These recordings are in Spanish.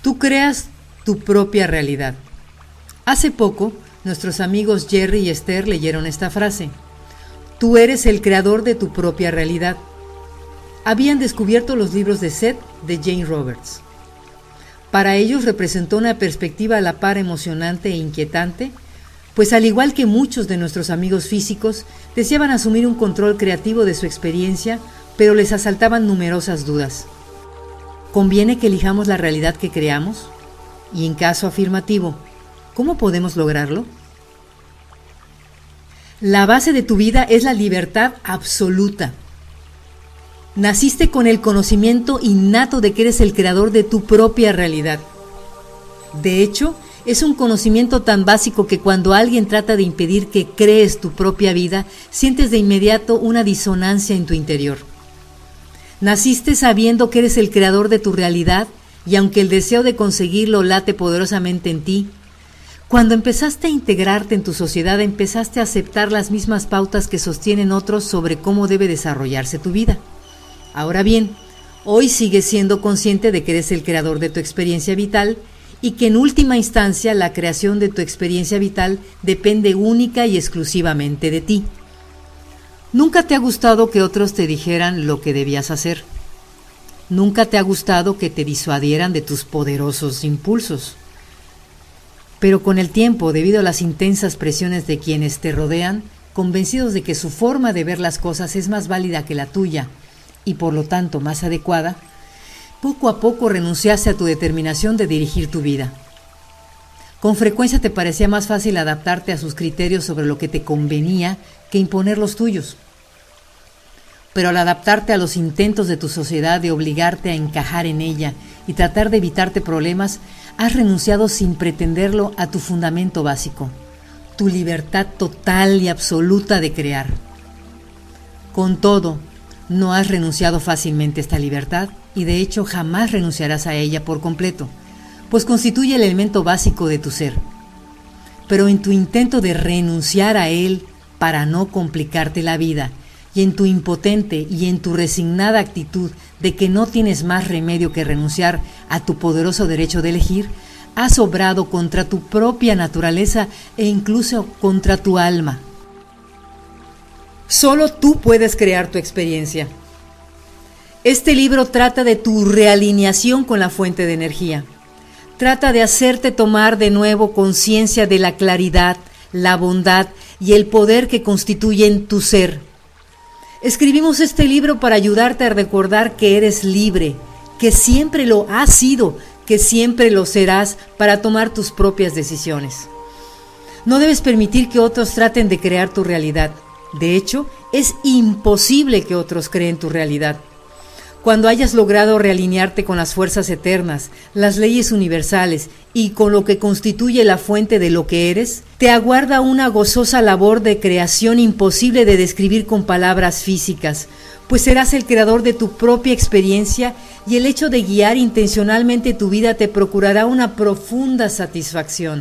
Tú creas tu propia realidad. Hace poco, nuestros amigos Jerry y Esther leyeron esta frase. Tú eres el creador de tu propia realidad. Habían descubierto los libros de Seth de Jane Roberts. Para ellos representó una perspectiva a la par emocionante e inquietante, pues al igual que muchos de nuestros amigos físicos, deseaban asumir un control creativo de su experiencia, pero les asaltaban numerosas dudas. ¿Conviene que elijamos la realidad que creamos? Y en caso afirmativo, ¿cómo podemos lograrlo? La base de tu vida es la libertad absoluta. Naciste con el conocimiento innato de que eres el creador de tu propia realidad. De hecho, es un conocimiento tan básico que cuando alguien trata de impedir que crees tu propia vida, sientes de inmediato una disonancia en tu interior. Naciste sabiendo que eres el creador de tu realidad y aunque el deseo de conseguirlo late poderosamente en ti, cuando empezaste a integrarte en tu sociedad, empezaste a aceptar las mismas pautas que sostienen otros sobre cómo debe desarrollarse tu vida. Ahora bien, hoy sigues siendo consciente de que eres el creador de tu experiencia vital y que en última instancia la creación de tu experiencia vital depende única y exclusivamente de ti. Nunca te ha gustado que otros te dijeran lo que debías hacer. Nunca te ha gustado que te disuadieran de tus poderosos impulsos. Pero con el tiempo, debido a las intensas presiones de quienes te rodean, convencidos de que su forma de ver las cosas es más válida que la tuya, y por lo tanto más adecuada, poco a poco renunciaste a tu determinación de dirigir tu vida. Con frecuencia te parecía más fácil adaptarte a sus criterios sobre lo que te convenía que imponer los tuyos. Pero al adaptarte a los intentos de tu sociedad de obligarte a encajar en ella y tratar de evitarte problemas, has renunciado sin pretenderlo a tu fundamento básico, tu libertad total y absoluta de crear. Con todo, no has renunciado fácilmente a esta libertad y de hecho jamás renunciarás a ella por completo, pues constituye el elemento básico de tu ser. Pero en tu intento de renunciar a él para no complicarte la vida y en tu impotente y en tu resignada actitud de que no tienes más remedio que renunciar a tu poderoso derecho de elegir, has obrado contra tu propia naturaleza e incluso contra tu alma. Solo tú puedes crear tu experiencia. Este libro trata de tu realineación con la fuente de energía. Trata de hacerte tomar de nuevo conciencia de la claridad, la bondad y el poder que constituyen tu ser. Escribimos este libro para ayudarte a recordar que eres libre, que siempre lo has sido, que siempre lo serás para tomar tus propias decisiones. No debes permitir que otros traten de crear tu realidad. De hecho, es imposible que otros creen tu realidad. Cuando hayas logrado realinearte con las fuerzas eternas, las leyes universales y con lo que constituye la fuente de lo que eres, te aguarda una gozosa labor de creación imposible de describir con palabras físicas, pues serás el creador de tu propia experiencia y el hecho de guiar intencionalmente tu vida te procurará una profunda satisfacción.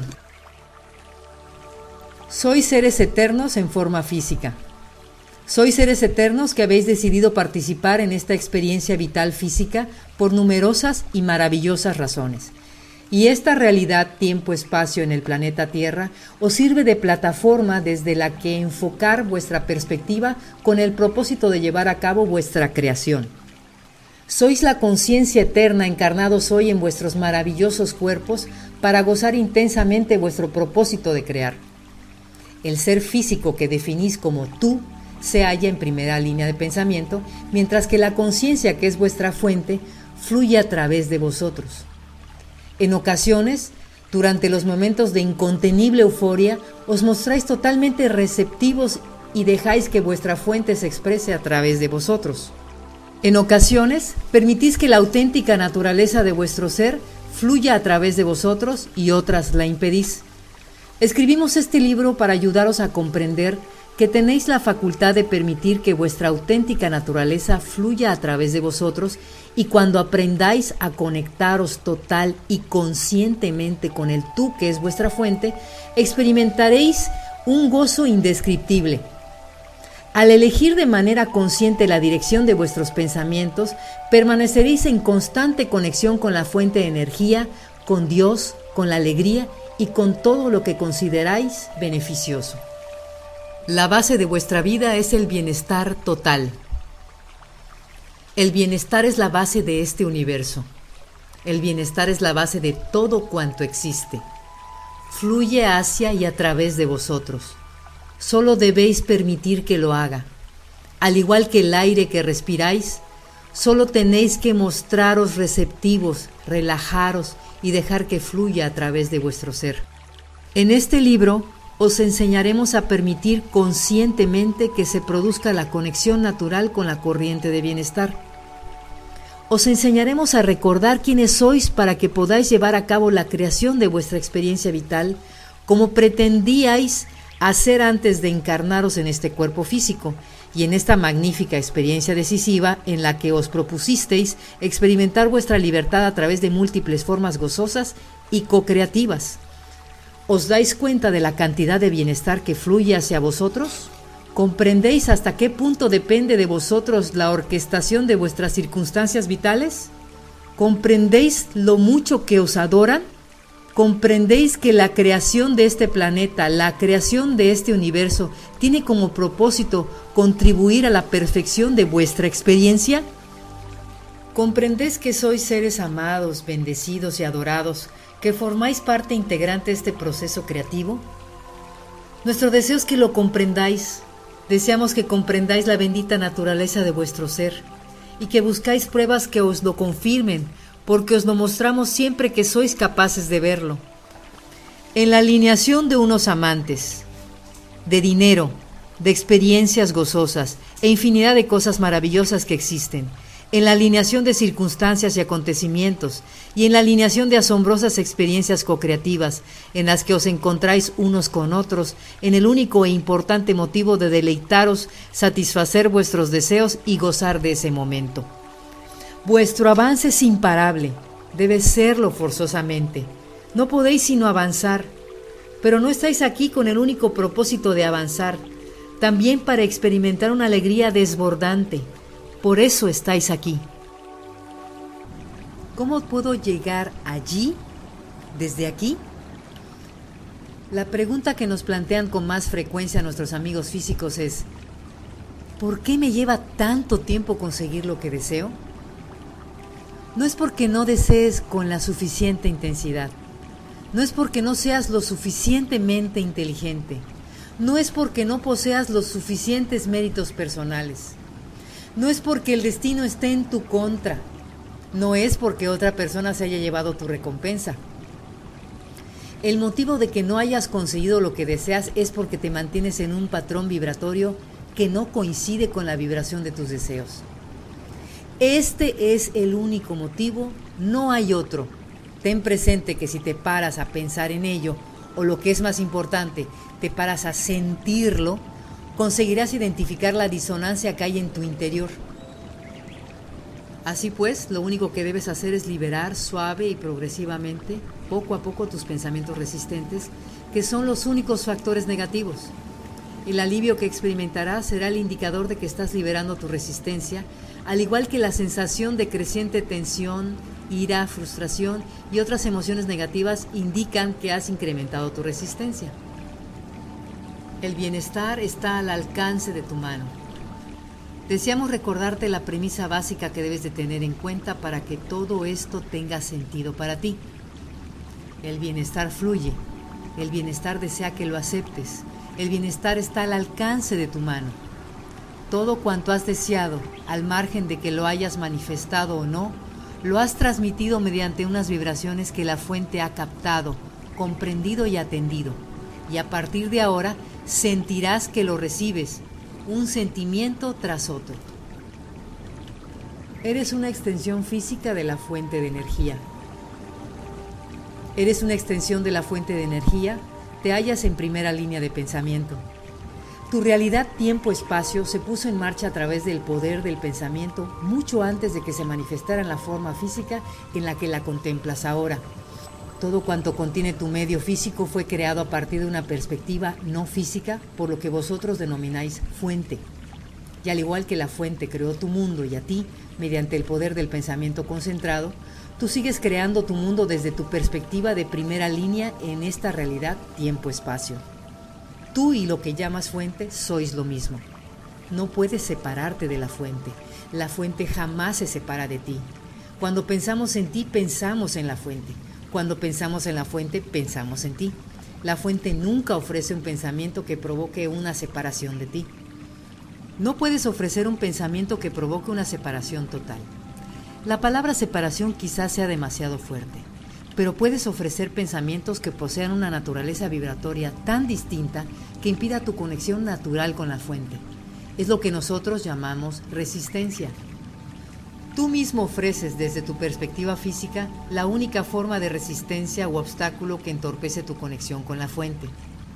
Sois seres eternos en forma física. Sois seres eternos que habéis decidido participar en esta experiencia vital física por numerosas y maravillosas razones. Y esta realidad, tiempo-espacio en el planeta Tierra, os sirve de plataforma desde la que enfocar vuestra perspectiva con el propósito de llevar a cabo vuestra creación. Sois la conciencia eterna encarnados hoy en vuestros maravillosos cuerpos para gozar intensamente vuestro propósito de crear. El ser físico que definís como tú se halla en primera línea de pensamiento, mientras que la conciencia, que es vuestra fuente, fluye a través de vosotros. En ocasiones, durante los momentos de incontenible euforia, os mostráis totalmente receptivos y dejáis que vuestra fuente se exprese a través de vosotros. En ocasiones, permitís que la auténtica naturaleza de vuestro ser fluya a través de vosotros y otras la impedís. Escribimos este libro para ayudaros a comprender que tenéis la facultad de permitir que vuestra auténtica naturaleza fluya a través de vosotros y cuando aprendáis a conectaros total y conscientemente con el tú que es vuestra fuente, experimentaréis un gozo indescriptible. Al elegir de manera consciente la dirección de vuestros pensamientos, permaneceréis en constante conexión con la fuente de energía, con Dios, con la alegría y con todo lo que consideráis beneficioso. La base de vuestra vida es el bienestar total. El bienestar es la base de este universo. El bienestar es la base de todo cuanto existe. Fluye hacia y a través de vosotros. Solo debéis permitir que lo haga. Al igual que el aire que respiráis, solo tenéis que mostraros receptivos, relajaros y dejar que fluya a través de vuestro ser. En este libro os enseñaremos a permitir conscientemente que se produzca la conexión natural con la corriente de bienestar. Os enseñaremos a recordar quiénes sois para que podáis llevar a cabo la creación de vuestra experiencia vital como pretendíais hacer antes de encarnaros en este cuerpo físico y en esta magnífica experiencia decisiva en la que os propusisteis experimentar vuestra libertad a través de múltiples formas gozosas y co-creativas. ¿Os dais cuenta de la cantidad de bienestar que fluye hacia vosotros? ¿Comprendéis hasta qué punto depende de vosotros la orquestación de vuestras circunstancias vitales? ¿Comprendéis lo mucho que os adoran? ¿Comprendéis que la creación de este planeta, la creación de este universo, tiene como propósito contribuir a la perfección de vuestra experiencia? ¿Comprendéis que sois seres amados, bendecidos y adorados, que formáis parte integrante de este proceso creativo? Nuestro deseo es que lo comprendáis. Deseamos que comprendáis la bendita naturaleza de vuestro ser y que buscáis pruebas que os lo confirmen, porque os lo mostramos siempre que sois capaces de verlo. En la alineación de unos amantes, de dinero, de experiencias gozosas e infinidad de cosas maravillosas que existen, en la alineación de circunstancias y acontecimientos, y en la alineación de asombrosas experiencias co-creativas, en las que os encontráis unos con otros, en el único e importante motivo de deleitaros, satisfacer vuestros deseos y gozar de ese momento. Vuestro avance es imparable, debe serlo forzosamente. No podéis sino avanzar, pero no estáis aquí con el único propósito de avanzar, también para experimentar una alegría desbordante. Por eso estáis aquí. ¿Cómo puedo llegar allí, desde aquí? La pregunta que nos plantean con más frecuencia nuestros amigos físicos es: ¿por qué me lleva tanto tiempo conseguir lo que deseo? No es porque no desees con la suficiente intensidad. No es porque no seas lo suficientemente inteligente. No es porque no poseas los suficientes méritos personales. No es porque el destino esté en tu contra. No es porque otra persona se haya llevado tu recompensa. El motivo de que no hayas conseguido lo que deseas es porque te mantienes en un patrón vibratorio que no coincide con la vibración de tus deseos. Este es el único motivo, no hay otro. Ten presente que si te paras a pensar en ello, o lo que es más importante, te paras a sentirlo, conseguirás identificar la disonancia que hay en tu interior. Así pues, lo único que debes hacer es liberar suave y progresivamente, poco a poco, tus pensamientos resistentes, que son los únicos factores negativos. El alivio que experimentarás será el indicador de que estás liberando tu resistencia, al igual que la sensación de creciente tensión, ira, frustración y otras emociones negativas indican que has incrementado tu resistencia. El bienestar está al alcance de tu mano. Deseamos recordarte la premisa básica que debes de tener en cuenta para que todo esto tenga sentido para ti. El bienestar fluye. El bienestar desea que lo aceptes. El bienestar está al alcance de tu mano. Todo cuanto has deseado, al margen de que lo hayas manifestado o no, lo has transmitido mediante unas vibraciones que la fuente ha captado, comprendido y atendido. Y a partir de ahora, sentirás que lo recibes, un sentimiento tras otro. Eres una extensión física de la fuente de energía. Eres una extensión de la fuente de energía, te hallas en primera línea de pensamiento. Tu realidad tiempo-espacio se puso en marcha a través del poder del pensamiento mucho antes de que se manifestara en la forma física en la que la contemplas ahora. Todo cuanto contiene tu medio físico fue creado a partir de una perspectiva no física, por lo que vosotros denomináis fuente. Y al igual que la fuente creó tu mundo y a ti, mediante el poder del pensamiento concentrado, tú sigues creando tu mundo desde tu perspectiva de primera línea en esta realidad tiempo-espacio. Tú y lo que llamas fuente sois lo mismo. No puedes separarte de la fuente. La fuente jamás se separa de ti. Cuando pensamos en ti, pensamos en la fuente. Cuando pensamos en la fuente, pensamos en ti. La fuente nunca ofrece un pensamiento que provoque una separación de ti. No puedes ofrecer un pensamiento que provoque una separación total. La palabra separación quizás sea demasiado fuerte, pero puedes ofrecer pensamientos que posean una naturaleza vibratoria tan distinta que impida tu conexión natural con la fuente. Es lo que nosotros llamamos resistencia. Tú mismo ofreces desde tu perspectiva física la única forma de resistencia u obstáculo que entorpece tu conexión con la fuente.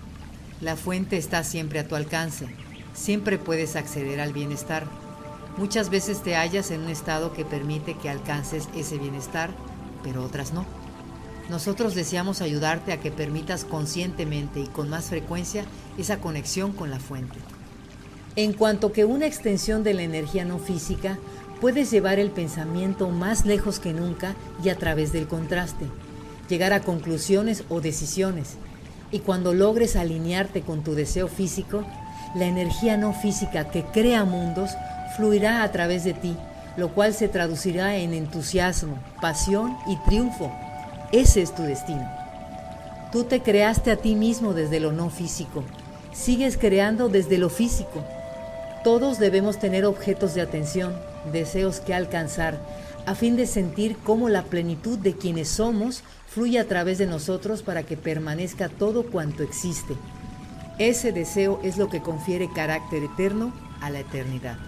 La fuente está siempre a tu alcance. Siempre puedes acceder al bienestar. Muchas veces te hallas en un estado que permite que alcances ese bienestar, pero otras no. Nosotros deseamos ayudarte a que permitas conscientemente y con más frecuencia esa conexión con la fuente. En cuanto que una extensión de la energía no física, puedes llevar el pensamiento más lejos que nunca y a través del contraste, llegar a conclusiones o decisiones. Y cuando logres alinearte con tu deseo físico, la energía no física que crea mundos fluirá a través de ti, lo cual se traducirá en entusiasmo, pasión y triunfo. Ese es tu destino. Tú te creaste a ti mismo desde lo no físico. Sigues creando desde lo físico. Todos debemos tener objetos de atención, deseos que alcanzar, a fin de sentir cómo la plenitud de quienes somos fluye a través de nosotros para que permanezca todo cuanto existe. Ese deseo es lo que confiere carácter eterno a la eternidad.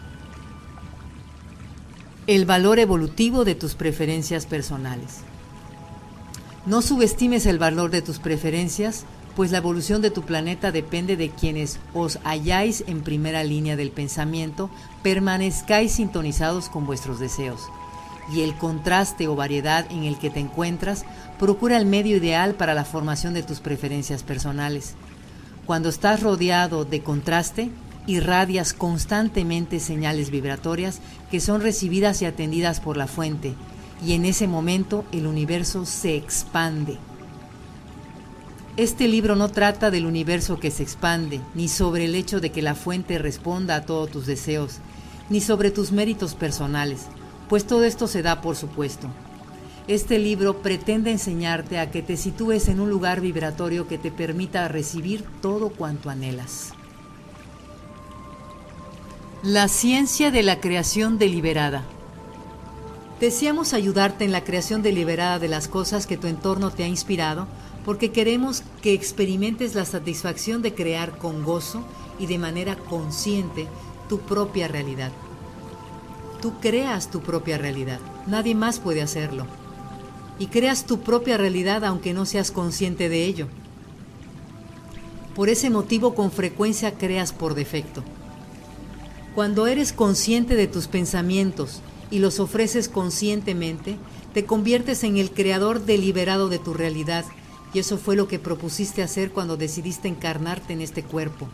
El valor evolutivo de tus preferencias personales. No subestimes el valor de tus preferencias, pues la evolución de tu planeta depende de quienes os halláis en primera línea del pensamiento, permanezcáis sintonizados con vuestros deseos. Y el contraste o variedad en el que te encuentras procura el medio ideal para la formación de tus preferencias personales. Cuando estás rodeado de contraste, irradias constantemente señales vibratorias que son recibidas y atendidas por la fuente, y en ese momento el universo se expande. Este libro no trata del universo que se expande, ni sobre el hecho de que la fuente responda a todos tus deseos, ni sobre tus méritos personales, pues todo esto se da por supuesto. Este libro pretende enseñarte a que te sitúes en un lugar vibratorio que te permita recibir todo cuanto anhelas. La ciencia de la creación deliberada. Deseamos ayudarte en la creación deliberada de las cosas que tu entorno te ha inspirado, porque queremos que experimentes la satisfacción de crear con gozo y de manera consciente tu propia realidad. Tú creas tu propia realidad, nadie más puede hacerlo. Y creas tu propia realidad aunque no seas consciente de ello. Por ese motivo con frecuencia creas por defecto. Cuando eres consciente de tus pensamientos y los ofreces conscientemente, te conviertes en el creador deliberado de tu realidad, y eso fue lo que propusiste hacer cuando decidiste encarnarte en este cuerpo.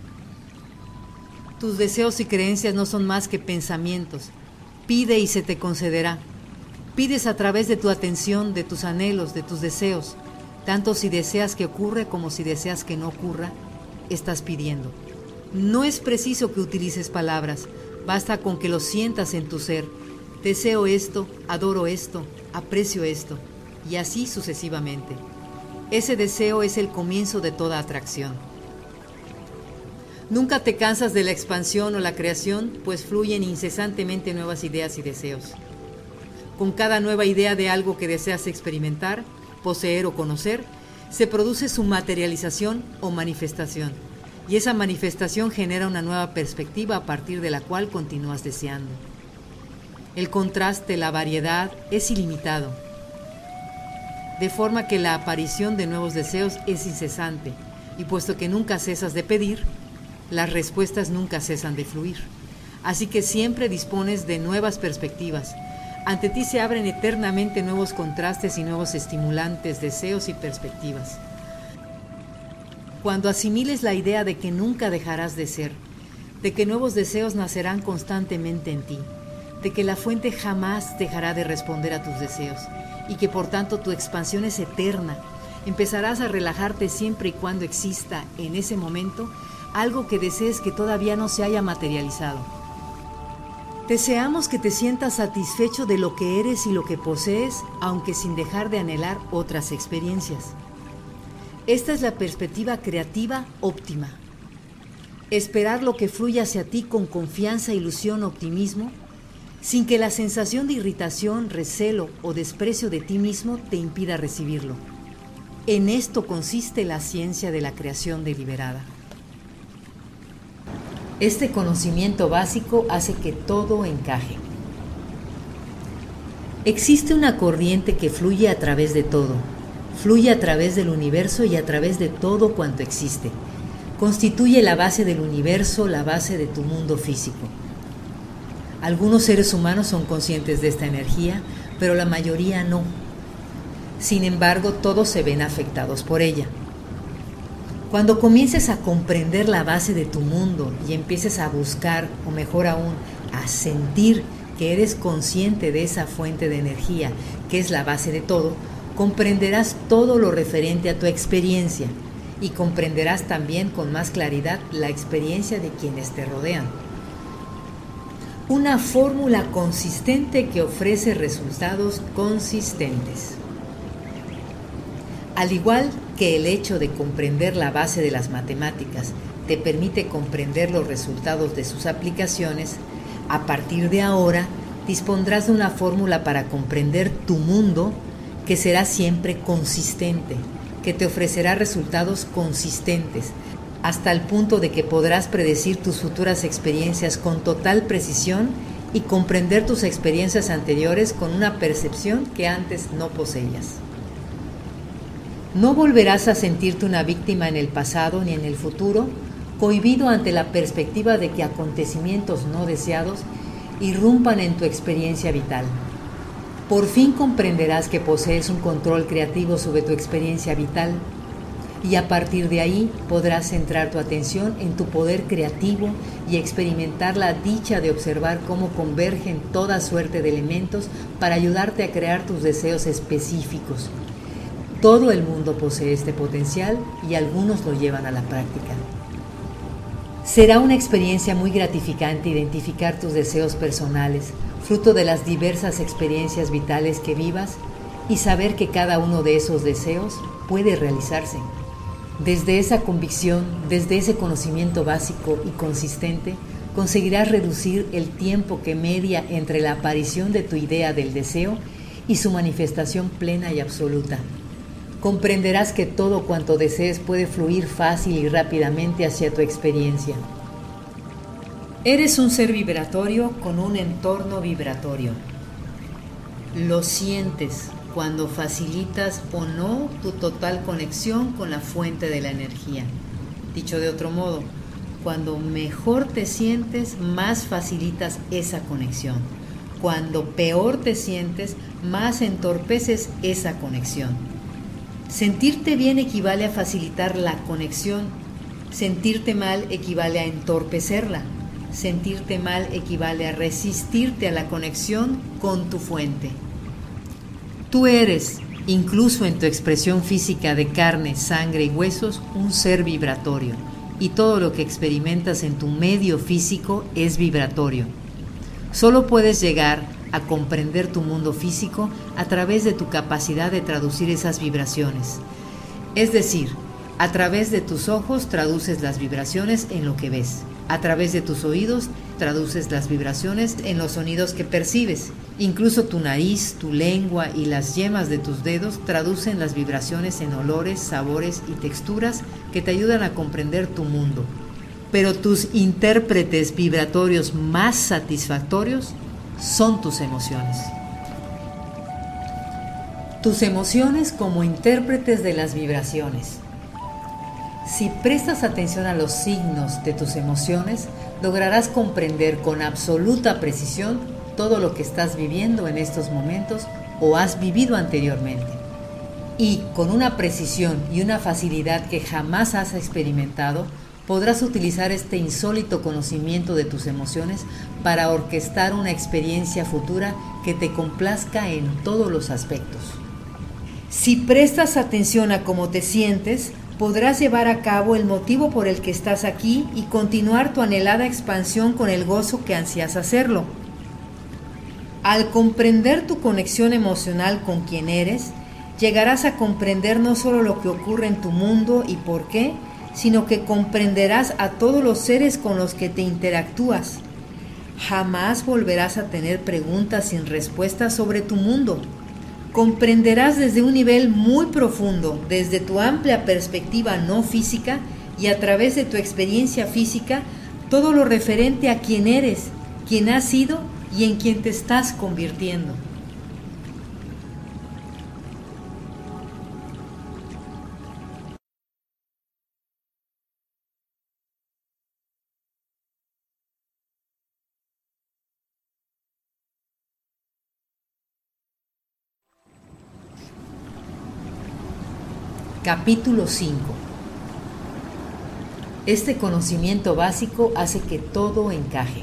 Tus deseos y creencias no son más que pensamientos. Pide y se te concederá. Pides a través de tu atención, de tus anhelos, de tus deseos. Tanto si deseas que ocurra como si deseas que no ocurra, estás pidiendo. No es preciso que utilices palabras, basta con que lo sientas en tu ser. Deseo esto, adoro esto, aprecio esto, y así sucesivamente. Ese deseo es el comienzo de toda atracción. Nunca te cansas de la expansión o la creación, pues fluyen incesantemente nuevas ideas y deseos. Con cada nueva idea de algo que deseas experimentar, poseer o conocer, se produce su materialización o manifestación, y esa manifestación genera una nueva perspectiva a partir de la cual continúas deseando. El contraste, la variedad, es ilimitado, de forma que la aparición de nuevos deseos es incesante, y puesto que nunca cesas de pedir, las respuestas nunca cesan de fluir. Así que siempre dispones de nuevas perspectivas. Ante ti se abren eternamente nuevos contrastes y nuevos estimulantes, deseos y perspectivas. Cuando asimiles la idea de que nunca dejarás de ser, de que nuevos deseos nacerán constantemente en ti, de que la fuente jamás dejará de responder a tus deseos y que por tanto tu expansión es eterna. Empezarás a relajarte siempre y cuando exista en ese momento algo que desees que todavía no se haya materializado. Deseamos que te sientas satisfecho de lo que eres y lo que posees, aunque sin dejar de anhelar otras experiencias. Esta es la perspectiva creativa óptima. Esperar lo que fluye hacia ti con confianza, ilusión, optimismo, sin que la sensación de irritación, recelo o desprecio de ti mismo te impida recibirlo. En esto consiste la ciencia de la creación deliberada. Este conocimiento básico hace que todo encaje. Existe una corriente que fluye a través de todo, fluye a través del universo y a través de todo cuanto existe. Constituye la base del universo, la base de tu mundo físico. Algunos seres humanos son conscientes de esta energía, pero la mayoría no. Sin embargo, todos se ven afectados por ella. Cuando comiences a comprender la base de tu mundo y empieces a buscar, o mejor aún, a sentir que eres consciente de esa fuente de energía, que es la base de todo, comprenderás todo lo referente a tu experiencia y comprenderás también con más claridad la experiencia de quienes te rodean. Una fórmula consistente que ofrece resultados consistentes. Al igual que el hecho de comprender la base de las matemáticas te permite comprender los resultados de sus aplicaciones, a partir de ahora dispondrás de una fórmula para comprender tu mundo que será siempre consistente, que te ofrecerá resultados consistentes, hasta el punto de que podrás predecir tus futuras experiencias con total precisión y comprender tus experiencias anteriores con una percepción que antes no poseías. No volverás a sentirte una víctima en el pasado ni en el futuro, cohibido ante la perspectiva de que acontecimientos no deseados irrumpan en tu experiencia vital. Por fin comprenderás que posees un control creativo sobre tu experiencia vital y a partir de ahí podrás centrar tu atención en tu poder creativo y experimentar la dicha de observar cómo convergen toda suerte de elementos para ayudarte a crear tus deseos específicos. Todo el mundo posee este potencial y algunos lo llevan a la práctica. Será una experiencia muy gratificante identificar tus deseos personales, fruto de las diversas experiencias vitales que vivas, y saber que cada uno de esos deseos puede realizarse. Desde esa convicción, desde ese conocimiento básico y consistente, conseguirás reducir el tiempo que media entre la aparición de tu idea del deseo y su manifestación plena y absoluta. Comprenderás que todo cuanto desees puede fluir fácil y rápidamente hacia tu experiencia. Eres un ser vibratorio con un entorno vibratorio. Lo sientes cuando facilitas o no tu total conexión con la fuente de la energía. Dicho de otro modo, cuando mejor te sientes, más facilitas esa conexión. Cuando peor te sientes, más entorpeces esa conexión. Sentirte bien equivale a facilitar la conexión. Sentirte mal equivale a entorpecerla. Sentirte mal equivale a resistirte a la conexión con tu fuente. Tú eres, incluso en tu expresión física de carne, sangre y huesos, un ser vibratorio, y todo lo que experimentas en tu medio físico es vibratorio. Solo puedes llegar a comprender tu mundo físico a través de tu capacidad de traducir esas vibraciones. Es decir, a través de tus ojos traduces las vibraciones en lo que ves. A través de tus oídos traduces las vibraciones en los sonidos que percibes. Incluso tu nariz, tu lengua y las yemas de tus dedos traducen las vibraciones en olores, sabores y texturas que te ayudan a comprender tu mundo. Pero tus intérpretes vibratorios más satisfactorios son tus emociones. Tus emociones como intérpretes de las vibraciones. Si prestas atención a los signos de tus emociones, lograrás comprender con absoluta precisión todo lo que estás viviendo en estos momentos o has vivido anteriormente. Y con una precisión y una facilidad que jamás has experimentado, podrás utilizar este insólito conocimiento de tus emociones para orquestar una experiencia futura que te complazca en todos los aspectos. Si prestas atención a cómo te sientes, podrás llevar a cabo el motivo por el que estás aquí y continuar tu anhelada expansión con el gozo que ansías hacerlo. Al comprender tu conexión emocional con quien eres, llegarás a comprender no solo lo que ocurre en tu mundo y por qué, sino que comprenderás a todos los seres con los que te interactúas. Jamás volverás a tener preguntas sin respuestas sobre tu mundo. Comprenderás desde un nivel muy profundo, desde tu amplia perspectiva no física y a través de tu experiencia física, todo lo referente a quién eres, quién has sido y en quién te estás convirtiendo. Capítulo 5. Este conocimiento básico hace que todo encaje.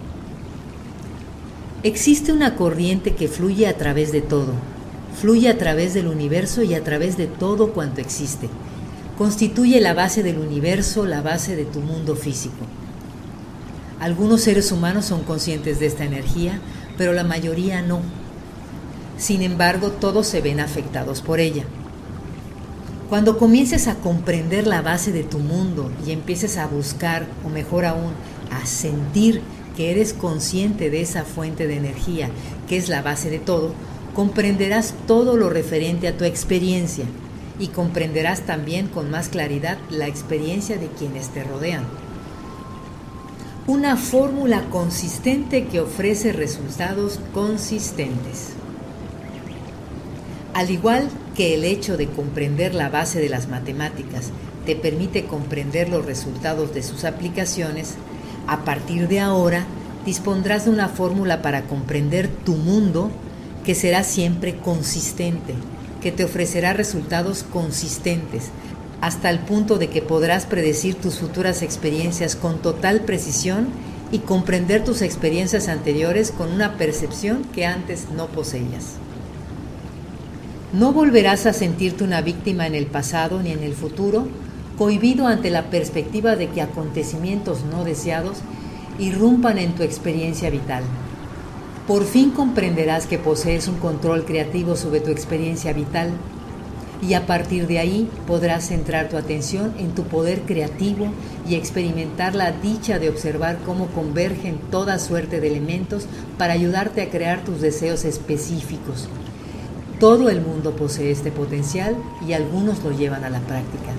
Existe una corriente que fluye a través de todo, fluye a través del universo y a través de todo cuanto existe. Constituye la base del universo, la base de tu mundo físico. Algunos seres humanos son conscientes de esta energía, pero la mayoría no. Sin embargo, todos se ven afectados por ella. Cuando comiences a comprender la base de tu mundo y empieces a buscar, o mejor aún, a sentir que eres consciente de esa fuente de energía, que es la base de todo, comprenderás todo lo referente a tu experiencia y comprenderás también con más claridad la experiencia de quienes te rodean. Una fórmula consistente que ofrece resultados consistentes. Al igual que el hecho de comprender la base de las matemáticas te permite comprender los resultados de sus aplicaciones, a partir de ahora dispondrás de una fórmula para comprender tu mundo que será siempre consistente, que te ofrecerá resultados consistentes, hasta el punto de que podrás predecir tus futuras experiencias con total precisión y comprender tus experiencias anteriores con una percepción que antes no poseías. No volverás a sentirte una víctima en el pasado ni en el futuro, cohibido ante la perspectiva de que acontecimientos no deseados irrumpan en tu experiencia vital. Por fin comprenderás que posees un control creativo sobre tu experiencia vital y a partir de ahí podrás centrar tu atención en tu poder creativo y experimentar la dicha de observar cómo convergen toda suerte de elementos para ayudarte a crear tus deseos específicos. Todo el mundo posee este potencial y algunos lo llevan a la práctica.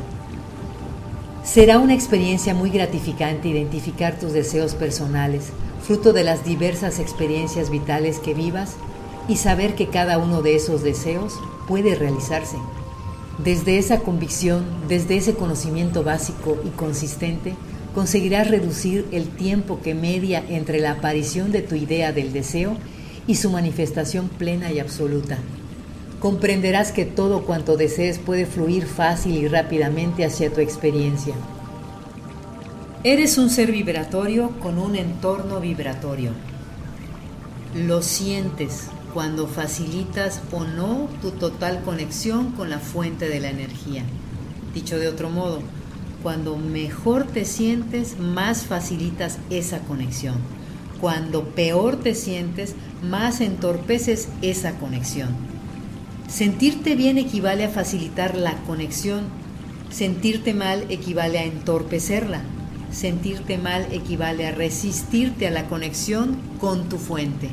Será una experiencia muy gratificante identificar tus deseos personales, fruto de las diversas experiencias vitales que vivas, y saber que cada uno de esos deseos puede realizarse. Desde esa convicción, desde ese conocimiento básico y consistente, conseguirás reducir el tiempo que media entre la aparición de tu idea del deseo y su manifestación plena y absoluta. Comprenderás que todo cuanto desees puede fluir fácil y rápidamente hacia tu experiencia. Eres un ser vibratorio con un entorno vibratorio. Lo sientes cuando facilitas o no tu total conexión con la fuente de la energía. Dicho de otro modo, cuando mejor te sientes, más facilitas esa conexión. Cuando peor te sientes, más entorpeces esa conexión. Sentirte bien equivale a facilitar la conexión. Sentirte mal equivale a entorpecerla. Sentirte mal equivale a resistirte a la conexión con tu fuente.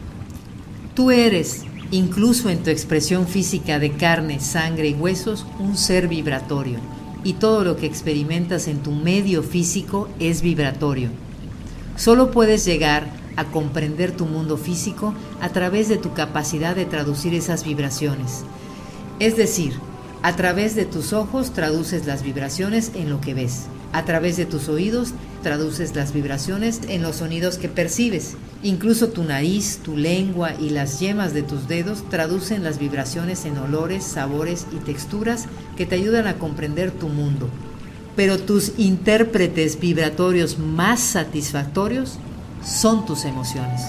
Tú eres, incluso en tu expresión física de carne, sangre y huesos, un ser vibratorio, y todo lo que experimentas en tu medio físico es vibratorio. Solo puedes llegar a comprender tu mundo físico a través de tu capacidad de traducir esas vibraciones. Es decir, a través de tus ojos traduces las vibraciones en lo que ves. A través de tus oídos traduces las vibraciones en los sonidos que percibes. Incluso tu nariz, tu lengua y las yemas de tus dedos traducen las vibraciones en olores, sabores y texturas que te ayudan a comprender tu mundo. pero tus intérpretes vibratorios más satisfactorios son tus emociones.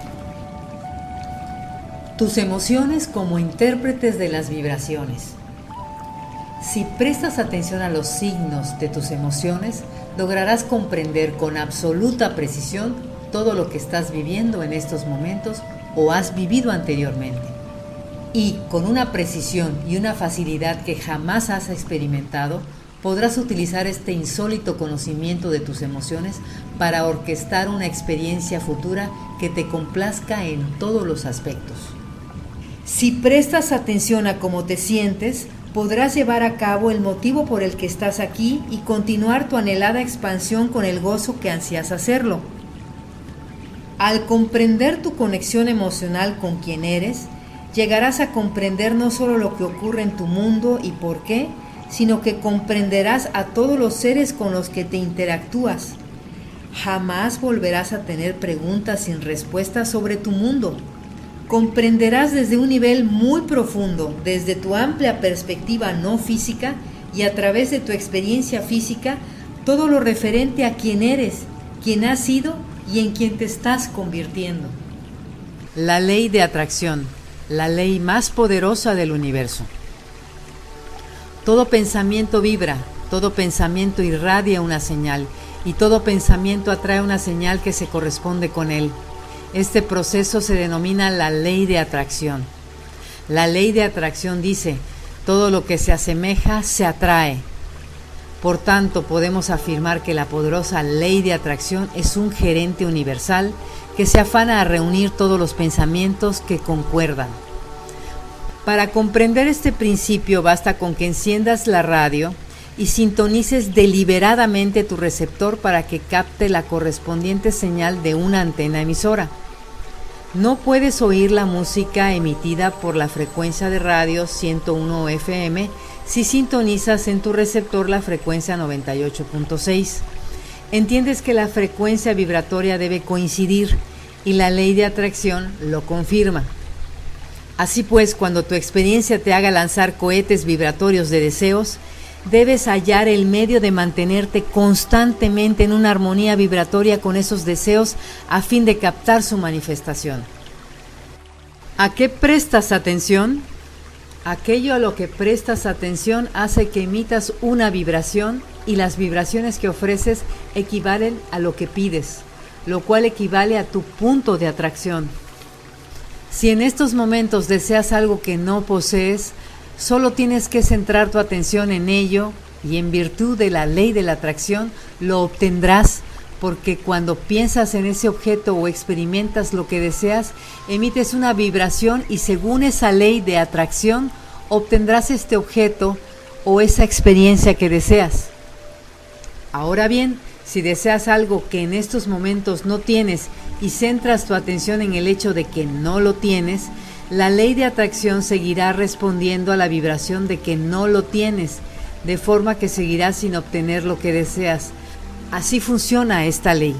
Tus emociones como intérpretes de las vibraciones. Si prestas atención a los signos de tus emociones, lograrás comprender con absoluta precisión todo lo que estás viviendo en estos momentos o has vivido anteriormente. Y con una precisión y una facilidad que jamás has experimentado, podrás utilizar este insólito conocimiento de tus emociones para orquestar una experiencia futura que te complazca en todos los aspectos. Si prestas atención a cómo te sientes, podrás llevar a cabo el motivo por el que estás aquí y continuar tu anhelada expansión con el gozo que ansías hacerlo. Al comprender tu conexión emocional con quien eres, llegarás a comprender no solo lo que ocurre en tu mundo y por qué, sino que comprenderás a todos los seres con los que te interactúas. Jamás volverás a tener preguntas sin respuestas sobre tu mundo. Comprenderás desde un nivel muy profundo, desde tu amplia perspectiva no física y a través de tu experiencia física, todo lo referente a quién eres, quién has sido y en quién te estás convirtiendo. La ley de atracción, la ley más poderosa del universo. Todo pensamiento vibra, todo pensamiento irradia una señal y todo pensamiento atrae una señal que se corresponde con él. Este proceso se denomina la ley de atracción. La ley de atracción dice, todo lo que se asemeja se atrae. Por tanto, podemos afirmar que la poderosa ley de atracción es un gerente universal que se afana a reunir todos los pensamientos que concuerdan. Para comprender este principio basta con que enciendas la radio y sintonices deliberadamente tu receptor para que capte la correspondiente señal de una antena emisora. No puedes oír la música emitida por la frecuencia de radio 101 FM si sintonizas en tu receptor la frecuencia 98.6. Entiendes que la frecuencia vibratoria debe coincidir y la ley de atracción lo confirma. Así pues, cuando tu experiencia te haga lanzar cohetes vibratorios de deseos, debes hallar el medio de mantenerte constantemente en una armonía vibratoria con esos deseos a fin de captar su manifestación. ¿A qué prestas atención? Aquello a lo que prestas atención hace que emitas una vibración y las vibraciones que ofreces equivalen a lo que pides, lo cual equivale a tu punto de atracción. Si en estos momentos deseas algo que no posees, solo tienes que centrar tu atención en ello y en virtud de la ley de la atracción lo obtendrás, porque cuando piensas en ese objeto o experimentas lo que deseas, emites una vibración y según esa ley de atracción obtendrás este objeto o esa experiencia que deseas. Ahora bien, si deseas algo que en estos momentos no tienes y centras tu atención en el hecho de que no lo tienes, la ley de atracción seguirá respondiendo a la vibración de que no lo tienes, de forma que seguirás sin obtener lo que deseas. Así funciona esta ley.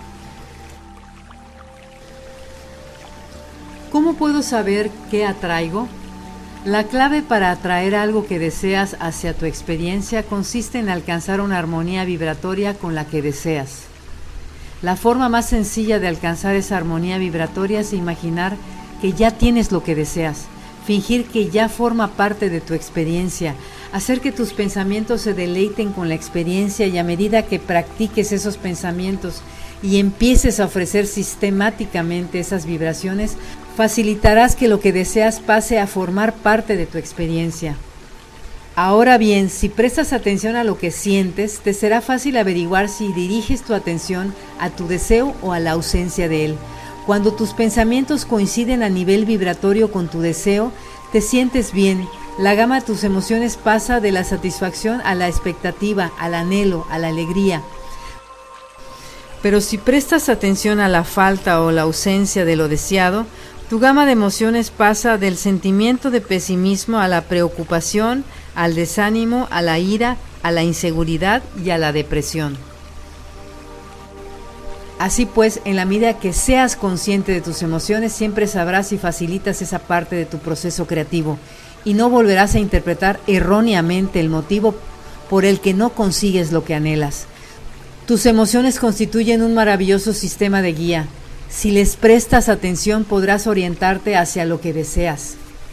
¿Cómo puedo saber qué atraigo? La clave para atraer algo que deseas hacia tu experiencia consiste en alcanzar una armonía vibratoria con la que deseas. La forma más sencilla de alcanzar esa armonía vibratoria es imaginar que ya tienes lo que deseas, fingir que ya forma parte de tu experiencia, hacer que tus pensamientos se deleiten con la experiencia y a medida que practiques esos pensamientos y empieces a ofrecer sistemáticamente esas vibraciones, facilitarás que lo que deseas pase a formar parte de tu experiencia. Ahora bien, si prestas atención a lo que sientes, te será fácil averiguar si diriges tu atención a tu deseo o a la ausencia de él. Cuando tus pensamientos coinciden a nivel vibratorio con tu deseo, te sientes bien. La gama de tus emociones pasa de la satisfacción a la expectativa, al anhelo, a la alegría. Pero si prestas atención a la falta o la ausencia de lo deseado, tu gama de emociones pasa del sentimiento de pesimismo a la preocupación, al desánimo, a la ira, a la inseguridad y a la depresión. Así pues, en la medida que seas consciente de tus emociones, siempre sabrás y facilitas esa parte de tu proceso creativo y no volverás a interpretar erróneamente el motivo por el que no consigues lo que anhelas. Tus emociones constituyen un maravilloso sistema de guía. Si les prestas atención, podrás orientarte hacia lo que deseas.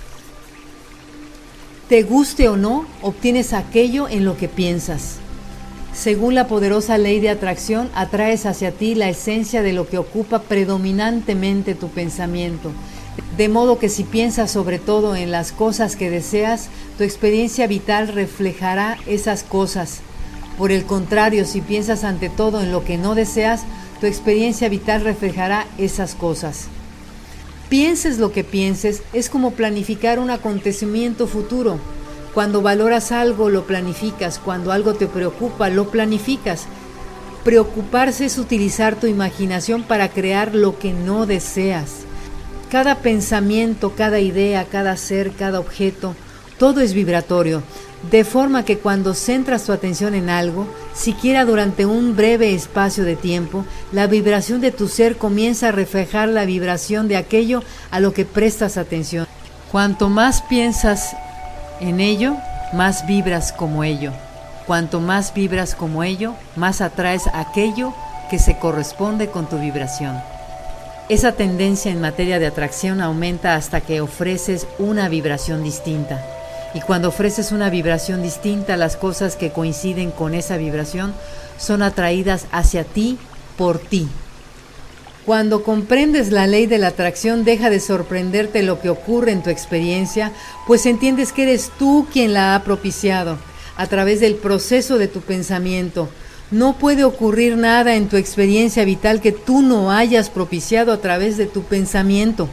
Te guste o no, obtienes aquello en lo que piensas. Según la poderosa ley de atracción, atraes hacia ti la esencia de lo que ocupa predominantemente tu pensamiento. De modo que si piensas sobre todo en las cosas que deseas, tu experiencia vital reflejará esas cosas. Por el contrario, si piensas ante todo en lo que no deseas, tu experiencia vital reflejará esas cosas. Pienses lo que pienses, es como planificar un acontecimiento futuro. Cuando valoras algo, lo planificas. Cuando algo te preocupa, lo planificas. Preocuparse es utilizar tu imaginación para crear lo que no deseas. Cada pensamiento, cada idea, cada ser, cada objeto, todo es vibratorio. De forma que cuando centras tu atención en algo, siquiera durante un breve espacio de tiempo, la vibración de tu ser comienza a reflejar la vibración de aquello a lo que prestas atención. Cuanto más piensas en ello, más vibras como ello. Cuanto más vibras como ello, más atraes aquello que se corresponde con tu vibración. Esa tendencia en materia de atracción aumenta hasta que ofreces una vibración distinta. Y cuando ofreces una vibración distinta, las cosas que coinciden con esa vibración son atraídas hacia ti por ti. Cuando comprendes la ley de la atracción, deja de sorprenderte lo que ocurre en tu experiencia, pues entiendes que eres tú quien la ha propiciado a través del proceso de tu pensamiento. No puede ocurrir nada en tu experiencia vital que tú no hayas propiciado a través de tu pensamiento.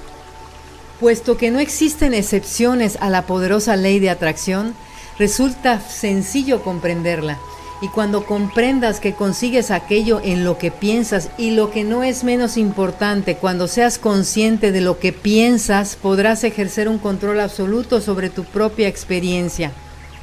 Puesto que no existen excepciones a la poderosa ley de atracción, resulta sencillo comprenderla. Y cuando comprendas que consigues aquello en lo que piensas y lo que no es menos importante, cuando seas consciente de lo que piensas, podrás ejercer un control absoluto sobre tu propia experiencia.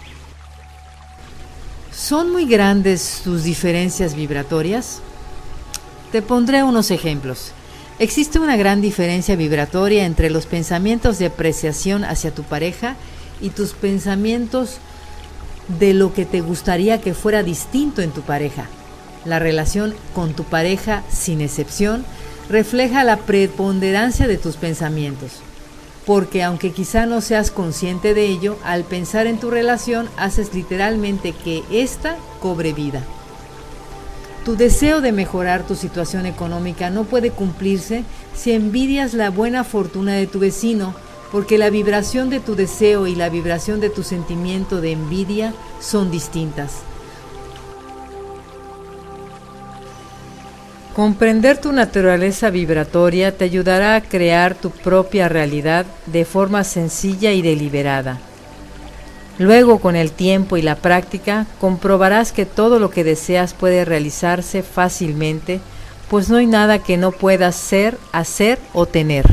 ¿Son muy grandes tus diferencias vibratorias? Te pondré unos ejemplos. Existe una gran diferencia vibratoria entre los pensamientos de apreciación hacia tu pareja y tus pensamientos de lo que te gustaría que fuera distinto en tu pareja. La relación con tu pareja, sin excepción, refleja la preponderancia de tus pensamientos, porque aunque quizá no seas consciente de ello, al pensar en tu relación haces literalmente que ésta cobre vida. Tu deseo de mejorar tu situación económica no puede cumplirse si envidias la buena fortuna de tu vecino, porque la vibración de tu deseo y la vibración de tu sentimiento de envidia son distintas. Comprender tu naturaleza vibratoria te ayudará a crear tu propia realidad de forma sencilla y deliberada. Luego, con el tiempo y la práctica, comprobarás que todo lo que deseas puede realizarse fácilmente, pues no hay nada que no puedas ser, hacer o tener.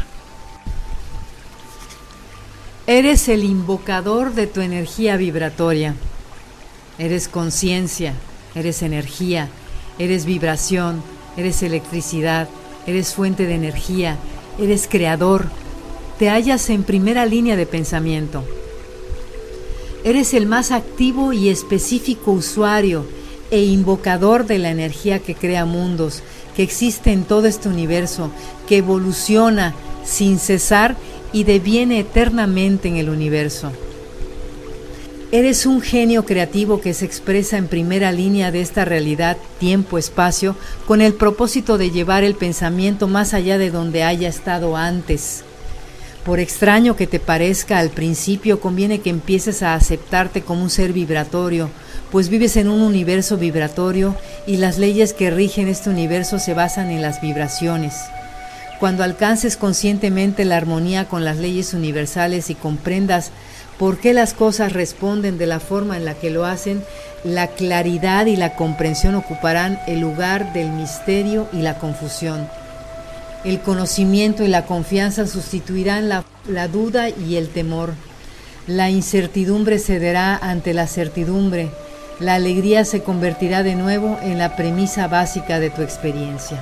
Eres el invocador de tu energía vibratoria. Eres conciencia, eres energía, eres vibración, eres electricidad, eres fuente de energía, eres creador. Te hallas en primera línea de pensamiento. Eres el más activo y específico usuario e invocador de la energía que crea mundos, que existe en todo este universo, que evoluciona sin cesar y deviene eternamente en el universo. Eres un genio creativo que se expresa en primera línea de esta realidad, tiempo-espacio, con el propósito de llevar el pensamiento más allá de donde haya estado antes. Por extraño que te parezca al principio, conviene que empieces a aceptarte como un ser vibratorio, pues vives en un universo vibratorio y las leyes que rigen este universo se basan en las vibraciones. Cuando alcances conscientemente la armonía con las leyes universales y comprendas por qué las cosas responden de la forma en la que lo hacen, la claridad y la comprensión ocuparán el lugar del misterio y la confusión. El conocimiento y la confianza sustituirán la duda y el temor. La incertidumbre cederá ante la certidumbre. La alegría se convertirá de nuevo en la premisa básica de tu experiencia.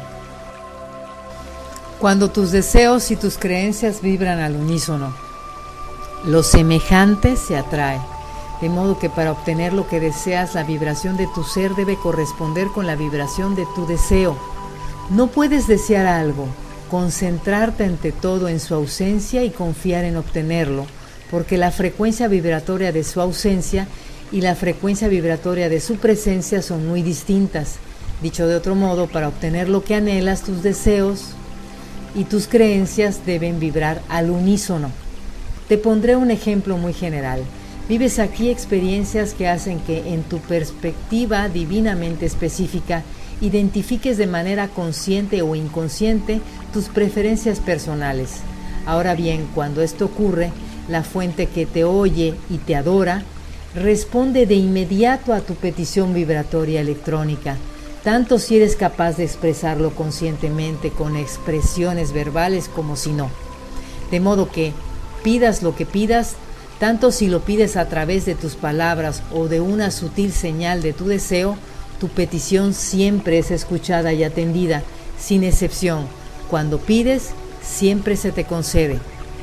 Cuando tus deseos y tus creencias vibran al unísono, lo semejante se atrae. De modo que para obtener lo que deseas, la vibración de tu ser debe corresponder con la vibración de tu deseo. No puedes desear algo, concentrarte ante todo en su ausencia y confiar en obtenerlo, porque la frecuencia vibratoria de su ausencia y la frecuencia vibratoria de su presencia son muy distintas. Dicho de otro modo, para obtener lo que anhelas, tus deseos y tus creencias deben vibrar al unísono. Te pondré un ejemplo muy general. Vives aquí experiencias que hacen que en tu perspectiva divinamente específica identifiques de manera consciente o inconsciente tus preferencias personales. Ahora bien, cuando esto ocurre, la fuente que te oye y te adora responde de inmediato a tu petición vibratoria electrónica, tanto si eres capaz de expresarlo conscientemente con expresiones verbales como si no. De modo que pidas lo que pidas, tanto si lo pides a través de tus palabras o de una sutil señal de tu deseo, tu petición siempre es escuchada y atendida, sin excepción. Cuando pides, siempre se te concede.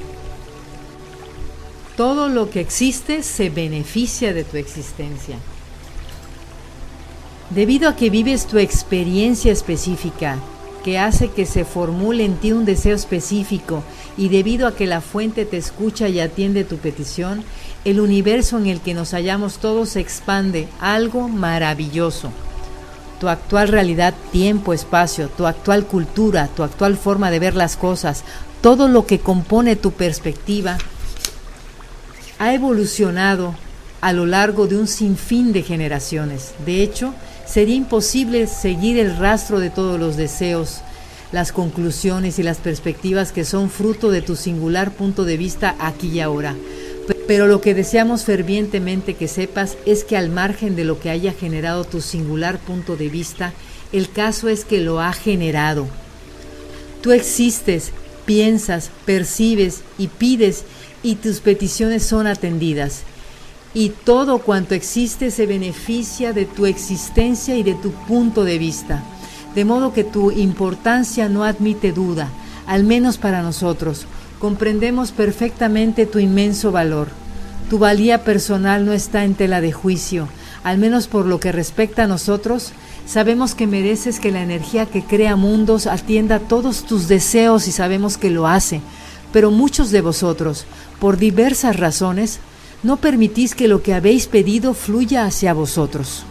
Todo lo que existe se beneficia de tu existencia. Debido a que vives tu experiencia específica, que hace que se formule en ti un deseo específico, y debido a que la fuente te escucha y atiende tu petición, el universo en el que nos hallamos todos se expande, algo maravilloso. Tu actual realidad, tiempo, espacio, tu actual cultura, tu actual forma de ver las cosas, todo lo que compone tu perspectiva, ha evolucionado a lo largo de un sinfín de generaciones. De hecho, sería imposible seguir el rastro de todos los deseos, las conclusiones y las perspectivas que son fruto de tu singular punto de vista aquí y ahora. Pero lo que deseamos fervientemente que sepas es que al margen de lo que haya generado tu singular punto de vista, el caso es que lo ha generado. Tú existes, piensas, percibes y pides, y tus peticiones son atendidas. Y todo cuanto existe se beneficia de tu existencia y de tu punto de vista. De modo que tu importancia no admite duda, al menos para nosotros. Comprendemos perfectamente tu inmenso valor. Tu valía personal no está en tela de juicio. Al menos por lo que respecta a nosotros, sabemos que mereces que la energía que crea mundos atienda todos tus deseos y sabemos que lo hace. Pero muchos de vosotros, por diversas razones, no permitís que lo que habéis pedido fluya hacia vosotros.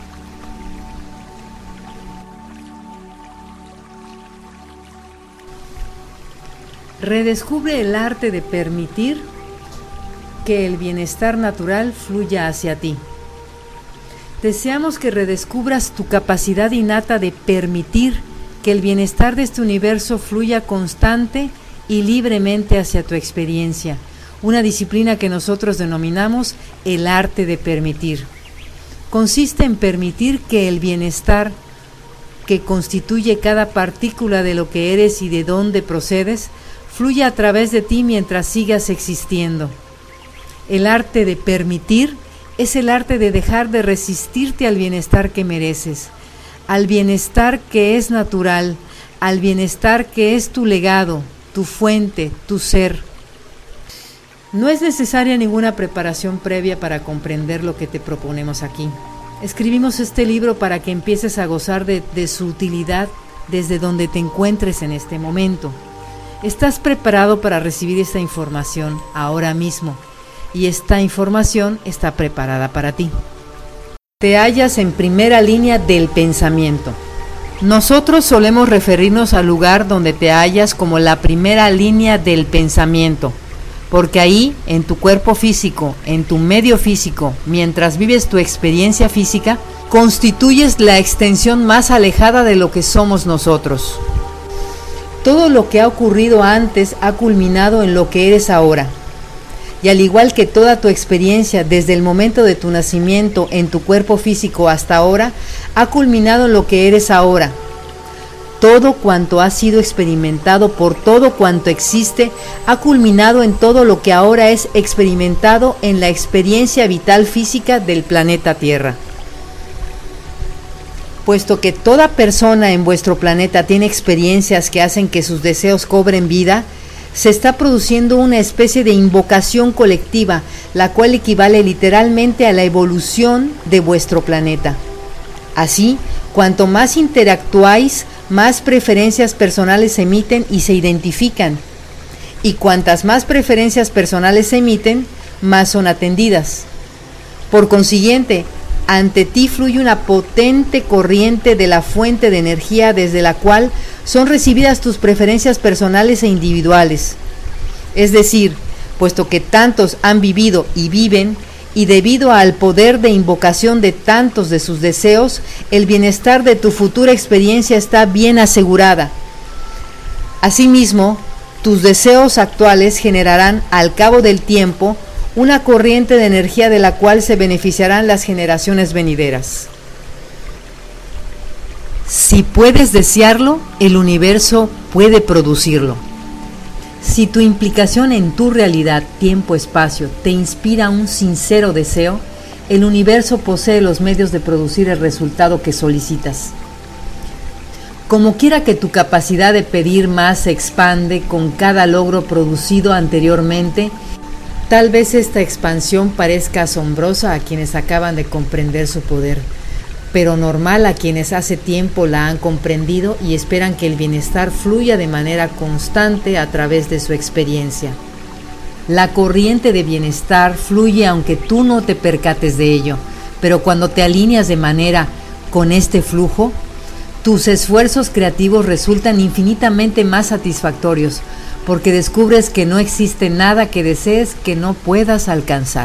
Redescubre el arte de permitir que el bienestar natural fluya hacia ti. Deseamos que redescubras tu capacidad innata de permitir que el bienestar de este universo fluya constante y libremente hacia tu experiencia, una disciplina que nosotros denominamos el arte de permitir. Consiste en permitir que el bienestar que constituye cada partícula de lo que eres y de dónde procedes fluya a través de ti mientras sigas existiendo. El arte de permitir es el arte de dejar de resistirte al bienestar que mereces, al bienestar que es natural, al bienestar que es tu legado, tu fuente, tu ser. No es necesaria ninguna preparación previa para comprender lo que te proponemos aquí. Escribimos este libro para que empieces a gozar de su utilidad desde donde te encuentres en este momento. Estás preparado para recibir esta información ahora mismo, y esta información está preparada para ti. Te hallas en primera línea del pensamiento. Nosotros solemos referirnos al lugar donde te hallas como la primera línea del pensamiento, porque ahí, en tu cuerpo físico, en tu medio físico, mientras vives tu experiencia física, constituyes la extensión más alejada de lo que somos nosotros. Todo lo que ha ocurrido antes ha culminado en lo que eres ahora. Y al igual que toda tu experiencia desde el momento de tu nacimiento en tu cuerpo físico hasta ahora, ha culminado en lo que eres ahora. Todo cuanto ha sido experimentado por todo cuanto existe, ha culminado en todo lo que ahora es experimentado en la experiencia vital física del planeta Tierra. Puesto que toda persona en vuestro planeta tiene experiencias que hacen que sus deseos cobren vida, se está produciendo una especie de invocación colectiva, la cual equivale literalmente a la evolución de vuestro planeta. Así, cuanto más interactuáis, más preferencias personales se emiten y se identifican. Y cuantas más preferencias personales se emiten, más son atendidas. Por consiguiente, ante ti fluye una potente corriente de la fuente de energía desde la cual son recibidas tus preferencias personales e individuales. Es decir, puesto que tantos han vivido y viven, y debido al poder de invocación de tantos de sus deseos, el bienestar de tu futura experiencia está bien asegurada. Asimismo, tus deseos actuales generarán al cabo del tiempo una corriente de energía de la cual se beneficiarán las generaciones venideras. Si puedes desearlo, el universo puede producirlo. Si tu implicación en tu realidad, tiempo-espacio, te inspira un sincero deseo, el universo posee los medios de producir el resultado que solicitas. Como quiera que tu capacidad de pedir más se expande con cada logro producido anteriormente, tal vez esta expansión parezca asombrosa a quienes acaban de comprender su poder, pero normal a quienes hace tiempo la han comprendido y esperan que el bienestar fluya de manera constante a través de su experiencia. La corriente de bienestar fluye aunque tú no te percates de ello, pero cuando te alineas de manera con este flujo, tus esfuerzos creativos resultan infinitamente más satisfactorios, porque descubres que no existe nada que desees que no puedas alcanzar.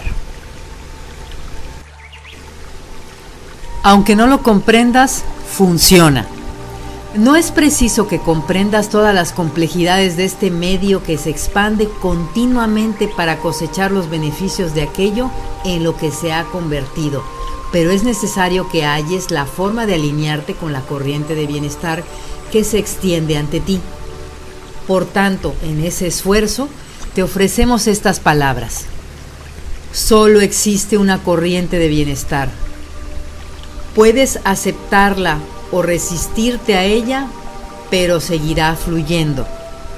Aunque no lo comprendas, funciona. No es preciso que comprendas todas las complejidades de este medio que se expande continuamente para cosechar los beneficios de aquello en lo que se ha convertido, pero es necesario que halles la forma de alinearte con la corriente de bienestar que se extiende ante ti. Por tanto, en ese esfuerzo, te ofrecemos estas palabras. Solo existe una corriente de bienestar. Puedes aceptarla o resistirte a ella, pero seguirá fluyendo.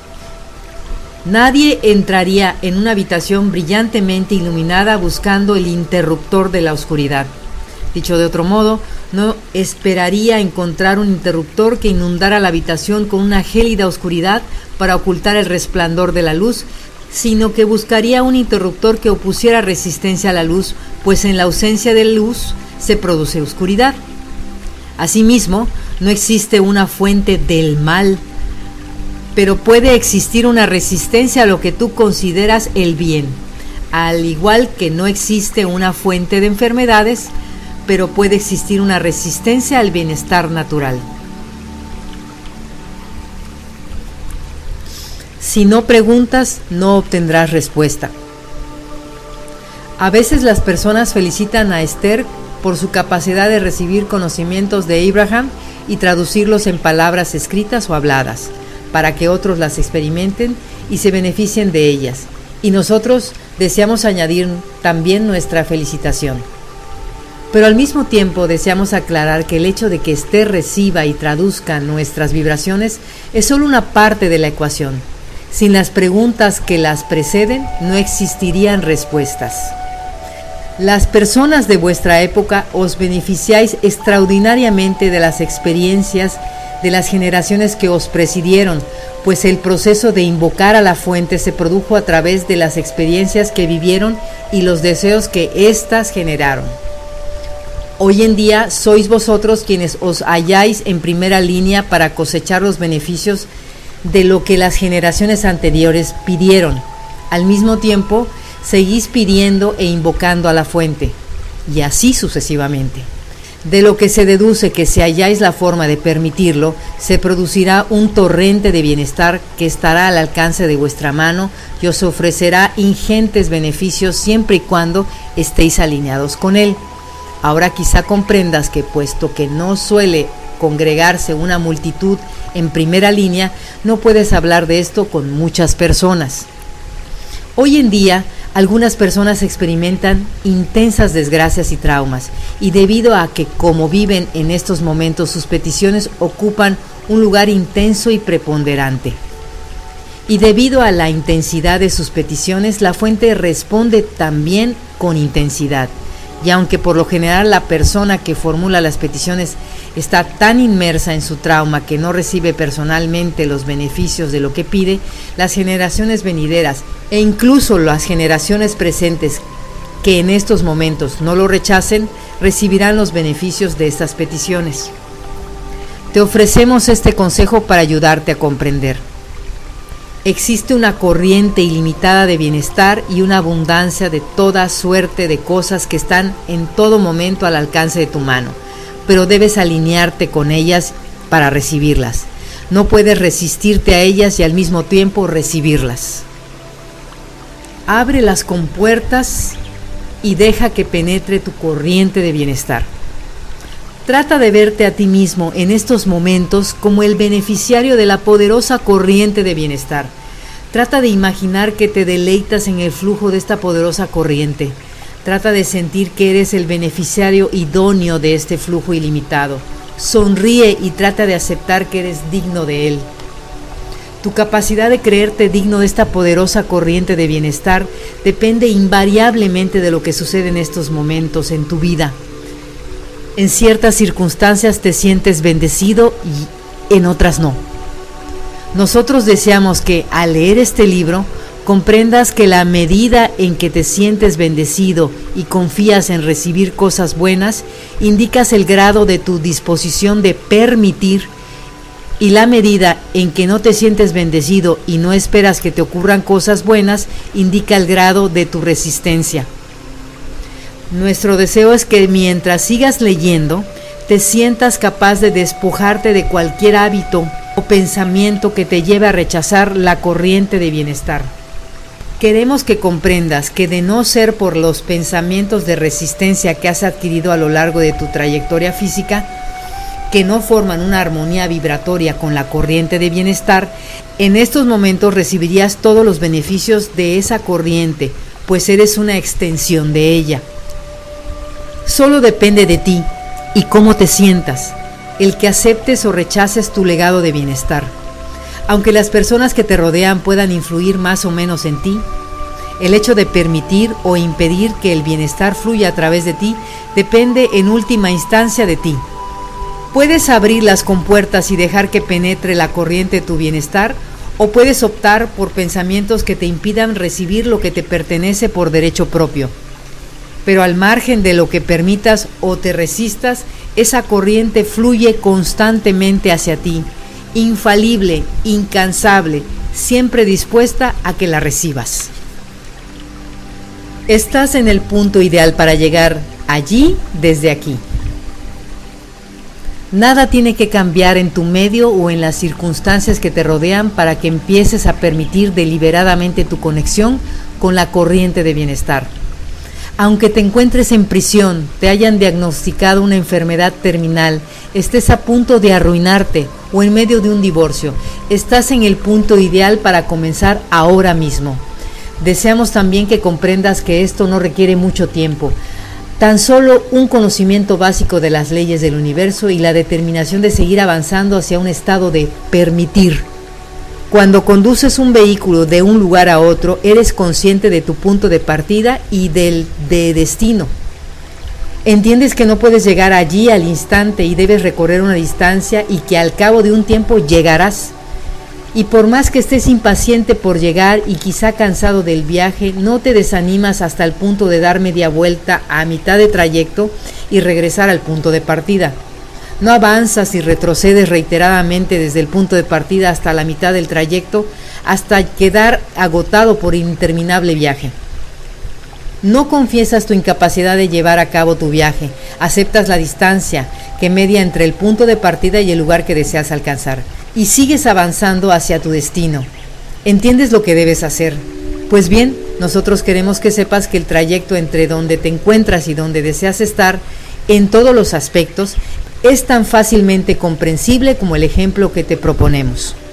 Nadie entraría en una habitación brillantemente iluminada buscando el interruptor de la oscuridad. Dicho de otro modo, no esperaría encontrar un interruptor que inundara la habitación con una gélida oscuridad para ocultar el resplandor de la luz, sino que buscaría un interruptor que opusiera resistencia a la luz, pues en la ausencia de luz se produce oscuridad. Asimismo, no existe una fuente del mal, pero puede existir una resistencia a lo que tú consideras el bien, al igual que no existe una fuente de enfermedades, pero puede existir una resistencia al bienestar natural. Si no preguntas, no obtendrás respuesta. A veces las personas felicitan a Esther por su capacidad de recibir conocimientos de Abraham y traducirlos en palabras escritas o habladas, para que otros las experimenten y se beneficien de ellas. Y nosotros deseamos añadir también nuestra felicitación. Pero al mismo tiempo deseamos aclarar que el hecho de que Esther reciba y traduzca nuestras vibraciones es solo una parte de la ecuación. Sin las preguntas que las preceden, no existirían respuestas. Las personas de vuestra época os beneficiáis extraordinariamente de las experiencias de las generaciones que os presidieron, pues el proceso de invocar a la fuente se produjo a través de las experiencias que vivieron y los deseos que éstas generaron. Hoy en día sois vosotros quienes os halláis en primera línea para cosechar los beneficios de lo que las generaciones anteriores pidieron. Al mismo tiempo, seguís pidiendo e invocando a la fuente, y así sucesivamente. De lo que se deduce que si halláis la forma de permitirlo, se producirá un torrente de bienestar que estará al alcance de vuestra mano y os ofrecerá ingentes beneficios siempre y cuando estéis alineados con él. Ahora quizá comprendas que, puesto que no suele congregarse una multitud en primera línea, no puedes hablar de esto con muchas personas. Hoy en día, algunas personas experimentan intensas desgracias y traumas, y debido a que, como viven en estos momentos, sus peticiones ocupan un lugar intenso y preponderante. Y debido a la intensidad de sus peticiones, la fuente responde también con intensidad. Y aunque por lo general la persona que formula las peticiones está tan inmersa en su trauma que no recibe personalmente los beneficios de lo que pide, las generaciones venideras e incluso las generaciones presentes que en estos momentos no lo rechacen, recibirán los beneficios de estas peticiones. Te ofrecemos este consejo para ayudarte a comprender. Existe una corriente ilimitada de bienestar y una abundancia de toda suerte de cosas que están en todo momento al alcance de tu mano, pero debes alinearte con ellas para recibirlas. No puedes resistirte a ellas y al mismo tiempo recibirlas. Abre las compuertas y deja que penetre tu corriente de bienestar. Trata de verte a ti mismo en estos momentos como el beneficiario de la poderosa corriente de bienestar. Trata de imaginar que te deleitas en el flujo de esta poderosa corriente. Trata de sentir que eres el beneficiario idóneo de este flujo ilimitado. Sonríe y trata de aceptar que eres digno de él. Tu capacidad de creerte digno de esta poderosa corriente de bienestar depende invariablemente de lo que sucede en estos momentos en tu vida. En ciertas circunstancias te sientes bendecido y en otras no. Nosotros deseamos que al leer este libro comprendas que la medida en que te sientes bendecido y confías en recibir cosas buenas, indicas el grado de tu disposición de permitir, y la medida en que no te sientes bendecido y no esperas que te ocurran cosas buenas, indica el grado de tu resistencia. Nuestro deseo es que mientras sigas leyendo, te sientas capaz de despojarte de cualquier hábito o pensamiento que te lleve a rechazar la corriente de bienestar. Queremos que comprendas que de no ser por los pensamientos de resistencia que has adquirido a lo largo de tu trayectoria física, que no forman una armonía vibratoria con la corriente de bienestar, en estos momentos recibirías todos los beneficios de esa corriente, pues eres una extensión de ella. Solo depende de ti y cómo te sientas, el que aceptes o rechaces tu legado de bienestar. Aunque las personas que te rodean puedan influir más o menos en ti, el hecho de permitir o impedir que el bienestar fluya a través de ti depende en última instancia de ti. Puedes abrir las compuertas y dejar que penetre la corriente de tu bienestar, o puedes optar por pensamientos que te impidan recibir lo que te pertenece por derecho propio. Pero al margen de lo que permitas o te resistas, esa corriente fluye constantemente hacia ti, infalible, incansable, siempre dispuesta a que la recibas. Estás en el punto ideal para llegar allí desde aquí. Nada tiene que cambiar en tu medio o en las circunstancias que te rodean para que empieces a permitir deliberadamente tu conexión con la corriente de bienestar. Aunque te encuentres en prisión, te hayan diagnosticado una enfermedad terminal, estés a punto de arruinarte o en medio de un divorcio, estás en el punto ideal para comenzar ahora mismo. Deseamos también que comprendas que esto no requiere mucho tiempo, tan solo un conocimiento básico de las leyes del universo y la determinación de seguir avanzando hacia un estado de permitir. Cuando conduces un vehículo de un lugar a otro, eres consciente de tu punto de partida y de destino. Entiendes que no puedes llegar allí al instante y debes recorrer una distancia y que al cabo de un tiempo llegarás. Y por más que estés impaciente por llegar y quizá cansado del viaje, no te desanimas hasta el punto de dar media vuelta a mitad de trayecto y regresar al punto de partida. No avanzas y retrocedes reiteradamente desde el punto de partida hasta la mitad del trayecto, hasta quedar agotado por interminable viaje. No confiesas tu incapacidad de llevar a cabo tu viaje, aceptas la distancia que media entre el punto de partida y el lugar que deseas alcanzar, y sigues avanzando hacia tu destino. ¿Entiendes lo que debes hacer? Pues bien, nosotros queremos que sepas que el trayecto entre donde te encuentras y donde deseas estar, en todos los aspectos, es tan fácilmente comprensible como el ejemplo que te proponemos.